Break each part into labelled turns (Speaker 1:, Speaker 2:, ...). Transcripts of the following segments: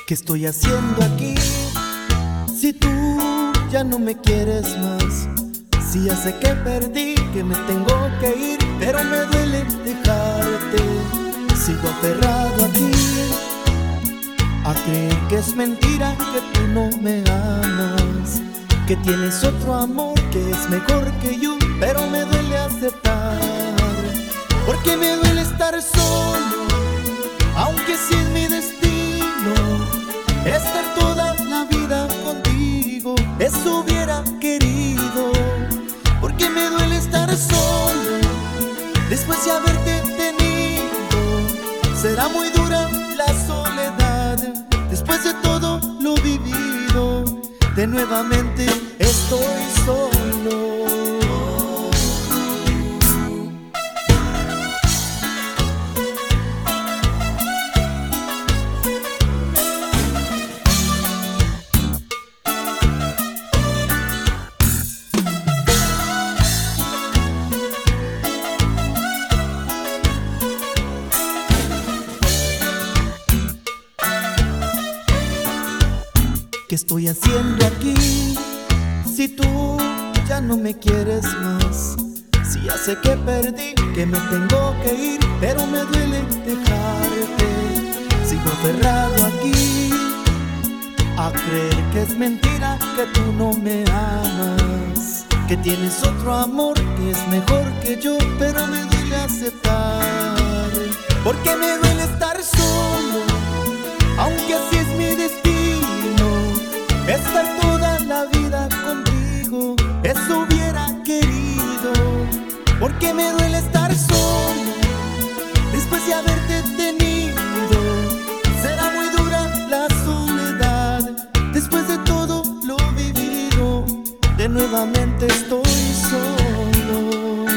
Speaker 1: ¿Qué estoy haciendo aquí? Si tú ya no me quieres más, si ya sé que perdí, que me tengo que ir, pero me duele dejarte. Sigo aferrado aquí a creer que es mentira, que tú no me amas, que tienes otro amor que es mejor que yo, pero me duele aceptar, porque me duele estar solo, aunque sí es mi destino estar toda la vida contigo. Eso hubiera querido, porque me duele estar solo después de haberte tenido. Será muy dura la soledad después de todo lo vivido. De nuevamente estoy solo. ¿Qué estoy haciendo aquí? Si tú ya no me quieres más, si ya sé que perdí, que me tengo que ir, pero me duele dejarte. Sigo aferrado aquí a creer que es mentira, que tú no me amas, que tienes otro amor que es mejor que yo, pero me duele aceptar, porque me duele estar solo, aunque así es mi destino. Estar toda la vida contigo, eso hubiera querido, porque me duele estar solo después de haberte tenido. Será muy dura la soledad después de todo lo vivido. De nuevamente estoy solo.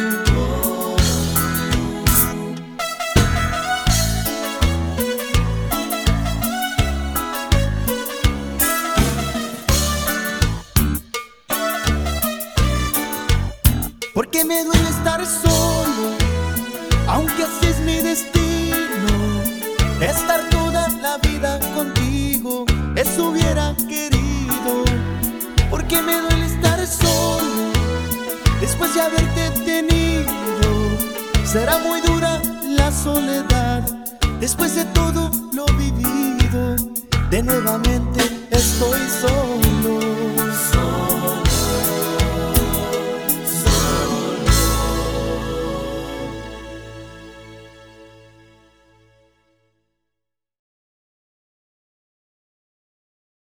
Speaker 1: Porque me duele estar solo, aunque así es mi destino. Estar toda la vida contigo, eso hubiera querido. Porque me duele estar solo después de haberte tenido. Será muy dura la soledad después de todo lo vivido. De nuevamente estoy solo.